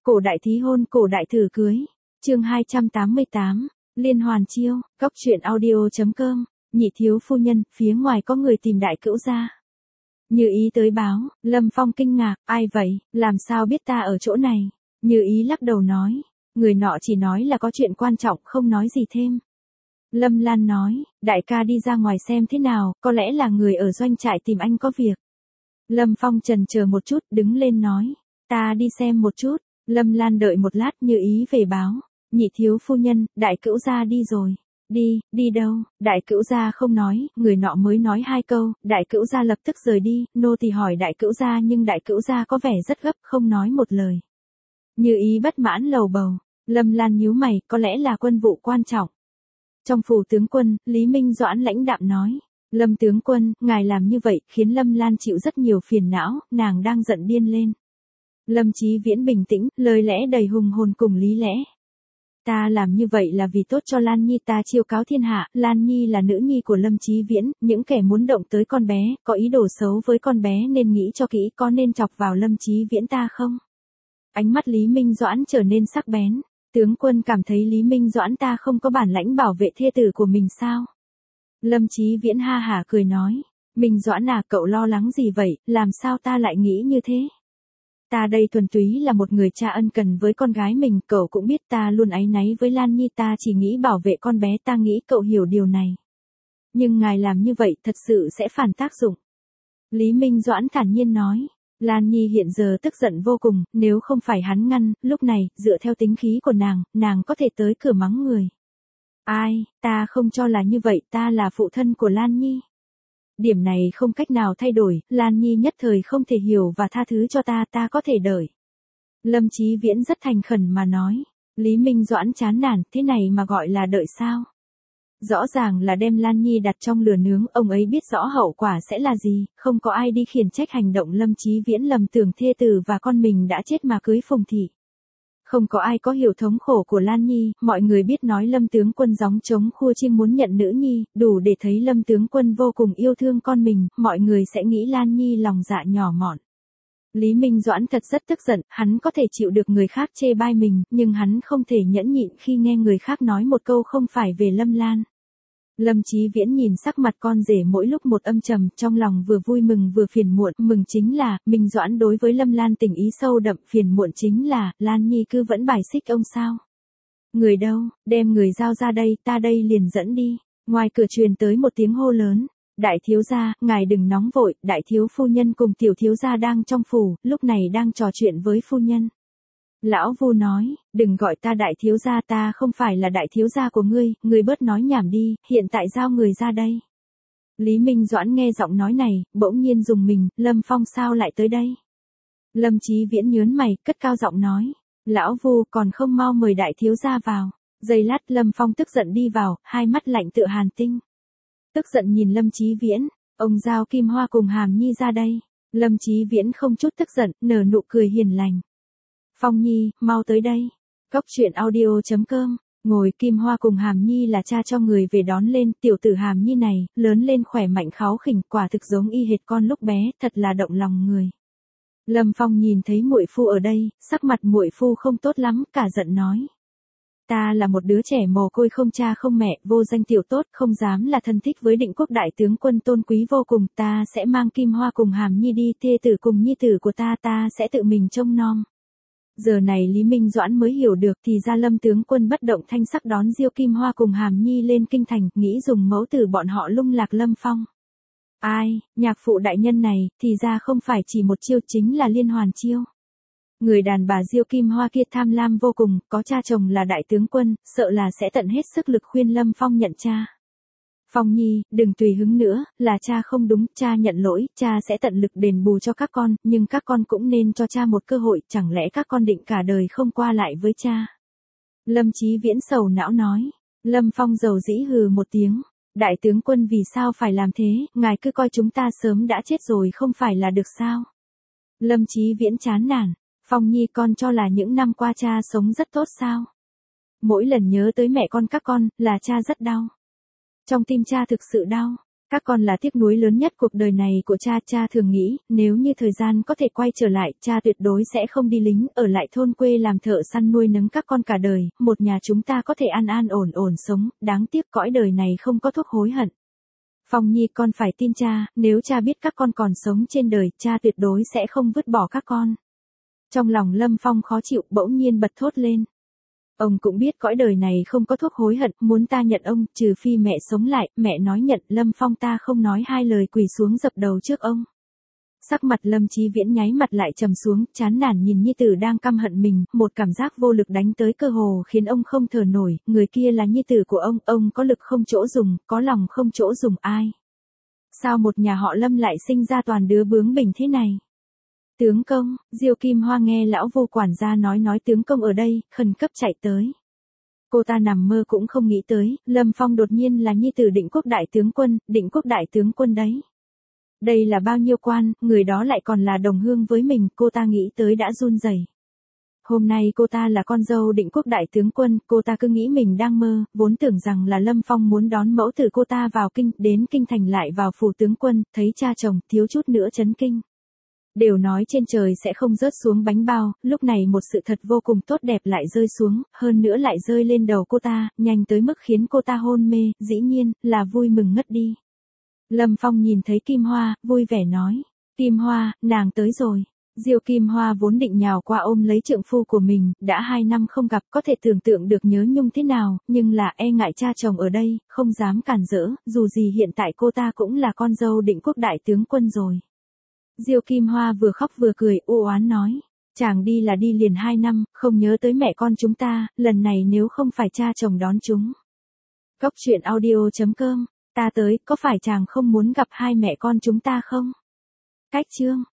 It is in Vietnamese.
Cổ đại thí hôn, cổ đại thử cưới. Chương 288, Liên hoàn chiêu, Góc truyện audio.com. Nhị thiếu phu nhân, phía ngoài có người tìm đại cữu gia. Như ý tới báo, Lâm Phong kinh ngạc, ai vậy, làm sao biết ta ở chỗ này? Như ý lắc đầu nói, người nọ chỉ nói là có chuyện quan trọng, không nói gì thêm. Lâm Lan nói, đại ca đi ra ngoài xem thế nào, có lẽ là người ở doanh trại tìm anh có việc. Lâm Phong chần chờ một chút, đứng lên nói, ta đi xem một chút. Lâm Lan đợi một lát, Như ý về báo, nhị thiếu phu nhân, đại cữu gia đi rồi. Đi đâu? Đại cữu gia không nói, người nọ mới nói hai câu, đại cữu gia lập tức rời đi, nô tỳ hỏi đại cữu gia nhưng đại cữu gia có vẻ rất gấp, không nói một lời. Như ý bất mãn lầu bầu, Lâm Lan nhíu mày, có lẽ là quân vụ quan trọng. Trong phủ tướng quân, Lý Minh Doãn lãnh đạm nói, Lâm tướng quân, ngài làm như vậy, khiến Lâm Lan chịu rất nhiều phiền não, nàng đang giận điên lên. Lâm Chí Viễn bình tĩnh, lời lẽ đầy hùng hồn cùng lý lẽ. Ta làm như vậy là vì tốt cho Lan Nhi, ta chiêu cáo thiên hạ, Lan Nhi là nữ nhi của Lâm Chí Viễn, những kẻ muốn động tới con bé, có ý đồ xấu với con bé nên nghĩ cho kỹ, có nên chọc vào Lâm Chí Viễn ta không? Ánh mắt Lý Minh Doãn trở nên sắc bén, tướng quân cảm thấy Lý Minh Doãn ta không có bản lãnh bảo vệ thê tử của mình sao? Lâm Chí Viễn ha hả cười nói, Minh Doãn à, cậu lo lắng gì vậy, làm sao ta lại nghĩ như thế? Ta đây thuần túy là một người cha ân cần với con gái mình, cậu cũng biết ta luôn áy náy với Lan Nhi, ta chỉ nghĩ bảo vệ con bé, ta nghĩ cậu hiểu điều này. Nhưng ngài làm như vậy thật sự sẽ phản tác dụng. Lý Minh Doãn thản nhiên nói, Lan Nhi hiện giờ tức giận vô cùng, nếu không phải hắn ngăn, lúc này, dựa theo tính khí của nàng có thể tới cửa mắng người. Ai, ta không cho là như vậy, ta là phụ thân của Lan Nhi. Điểm này không cách nào thay đổi, Lan Nhi nhất thời không thể hiểu và tha thứ cho ta, ta có thể đợi. Lâm Chí Viễn rất thành khẩn mà nói, Lý Minh Doãn chán nản, thế này mà gọi là đợi sao? Rõ ràng là đem Lan Nhi đặt trong lửa nướng, ông ấy biết rõ hậu quả sẽ là gì, không có ai đi khiển trách hành động Lâm Chí Viễn lầm tưởng thê tử và con mình đã chết mà cưới Phùng thị. Không có ai có hiểu thống khổ của Lan Nhi, mọi người biết nói Lâm tướng quân gióng trống khua chiêng muốn nhận nữ nhi, đủ để thấy Lâm tướng quân vô cùng yêu thương con mình, mọi người sẽ nghĩ Lan Nhi lòng dạ nhỏ mọn. Lý Minh Doãn thật rất tức giận, hắn có thể chịu được người khác chê bai mình, nhưng hắn không thể nhẫn nhịn khi nghe người khác nói một câu không phải về Lâm Lan. Lâm Chí Viễn nhìn sắc mặt con rể mỗi lúc một âm trầm, trong lòng vừa vui mừng vừa phiền muộn, mừng chính là, Minh Doãn đối với Lâm Lan tình ý sâu đậm, phiền muộn chính là, Lan Nhi cứ vẫn bài xích ông sao. Người đâu, đem người giao ra đây, ta đây liền dẫn đi. Ngoài cửa truyền tới một tiếng hô lớn, đại thiếu gia, ngài đừng nóng vội, đại thiếu phu nhân cùng tiểu thiếu gia đang trong phủ, lúc này đang trò chuyện với phu nhân. Lão Vu nói, đừng gọi ta đại thiếu gia, ta không phải là đại thiếu gia của ngươi bớt nói nhảm đi, hiện tại giao người ra đây. Lý Minh Doãn nghe giọng nói này, bỗng nhiên dùng mình, Lâm Phong sao lại tới đây? Lâm Chí Viễn nhớn mày, cất cao giọng nói, Lão Vu còn không mau mời đại thiếu gia vào. Giây lát Lâm Phong tức giận đi vào, hai mắt lạnh tựa hàn tinh. Tức giận nhìn Lâm Chí Viễn, ông giao Kim Hoa cùng Hàm Nhi ra đây. Lâm Chí Viễn không chút tức giận, nở nụ cười hiền lành. Phong Nhi, mau tới đây. Góc truyện audio.com. Ngồi, Kim Hoa cùng Hàm Nhi là cha cho người về đón lên, tiểu tử Hàm Nhi này, lớn lên khỏe mạnh kháu khỉnh, quả thực giống y hệt con lúc bé, thật là động lòng người. Lâm Phong nhìn thấy muội phu ở đây, sắc mặt muội phu không tốt lắm, cả giận nói. Ta là một đứa trẻ mồ côi không cha không mẹ, vô danh tiểu tốt, không dám là thân thích với Định Quốc đại tướng quân tôn quý vô cùng, ta sẽ mang Kim Hoa cùng Hàm Nhi đi, thê tử cùng nhi tử của ta sẽ tự mình trông nom. Giờ này Lý Minh Doãn mới hiểu được, thì ra Lâm tướng quân bất động thanh sắc đón Diêu Kim Hoa cùng Hàm Nhi lên kinh thành, nghĩ dùng mẫu tử bọn họ lung lạc Lâm Phong. Ai, nhạc phụ đại nhân này, thì ra không phải chỉ một chiêu, chính là liên hoàn chiêu. Người đàn bà Diêu Kim Hoa kia tham lam vô cùng, có cha chồng là đại tướng quân, sợ là sẽ tận hết sức lực khuyên Lâm Phong nhận cha. Phong Nhi, đừng tùy hứng nữa, là cha không đúng, cha nhận lỗi, cha sẽ tận lực đền bù cho các con, nhưng các con cũng nên cho cha một cơ hội, chẳng lẽ các con định cả đời không qua lại với cha. Lâm Chí Viễn sầu não nói. Lâm Phong dầu dĩ hừ một tiếng. Đại tướng quân vì sao phải làm thế, ngài cứ coi chúng ta sớm đã chết rồi không phải là được sao. Lâm Chí Viễn chán nản. Phong Nhi, con cho là những năm qua cha sống rất tốt sao? Mỗi lần nhớ tới mẹ con các con, là cha rất đau. Trong tim cha thực sự đau. Các con là tiếc nuối lớn nhất cuộc đời này của cha. Cha thường nghĩ, nếu như thời gian có thể quay trở lại, cha tuyệt đối sẽ không đi lính, ở lại thôn quê làm thợ săn nuôi nấng các con cả đời, một nhà chúng ta có thể an an ổn ổn sống, đáng tiếc cõi đời này không có thuốc hối hận. Phong Nhi, con phải tin cha, nếu cha biết các con còn sống trên đời, cha tuyệt đối sẽ không vứt bỏ các con. Trong lòng Lâm Phong khó chịu, bỗng nhiên bật thốt lên. Ông cũng biết cõi đời này không có thuốc hối hận, muốn ta nhận ông, trừ phi mẹ sống lại, mẹ nói nhận. Lâm Phong ta không nói hai lời quỳ xuống dập đầu trước ông. Sắc mặt Lâm Chí Viễn nháy mặt lại trầm xuống, chán nản nhìn nhi tử đang căm hận mình, một cảm giác vô lực đánh tới cơ hồ khiến ông không thở nổi, người kia là nhi tử của ông có lực không chỗ dùng, có lòng không chỗ dùng ai. Sao một nhà họ Lâm lại sinh ra toàn đứa bướng bỉnh thế này? Tướng công, Diêu Kim Hoa nghe lão Vô quản gia nói tướng công ở đây, khẩn cấp chạy tới. Cô ta nằm mơ cũng không nghĩ tới, Lâm Phong đột nhiên là nhi tử Định Quốc đại tướng quân, Định Quốc đại tướng quân đấy. Đây là bao nhiêu quan, người đó lại còn là đồng hương với mình, cô ta nghĩ tới đã run rẩy. Hôm nay cô ta là con dâu Định Quốc đại tướng quân, cô ta cứ nghĩ mình đang mơ, vốn tưởng rằng là Lâm Phong muốn đón mẫu tử cô ta vào kinh, đến kinh thành lại vào phủ tướng quân, thấy cha chồng, thiếu chút nữa chấn kinh. Đều nói trên trời sẽ không rớt xuống bánh bao, lúc này một sự thật vô cùng tốt đẹp lại rơi xuống, hơn nữa lại rơi lên đầu cô ta, nhanh tới mức khiến cô ta hôn mê, dĩ nhiên, là vui mừng ngất đi. Lâm Phong nhìn thấy Kim Hoa, vui vẻ nói, Kim Hoa, nàng tới rồi. Diêu Kim Hoa vốn định nhào qua ôm lấy trượng phu của mình, đã 2 năm không gặp có thể tưởng tượng được nhớ nhung thế nào, nhưng là e ngại cha chồng ở đây, không dám cản rỡ, dù gì hiện tại cô ta cũng là con dâu Định Quốc đại tướng quân rồi. Diêu Kim Hoa vừa khóc vừa cười, u oán nói, chàng đi là đi liền 2 năm, không nhớ tới mẹ con chúng ta, lần này nếu không phải cha chồng đón chúng. Góc truyện audio.com, ta tới, có phải chàng không muốn gặp hai mẹ con chúng ta không? Cách chương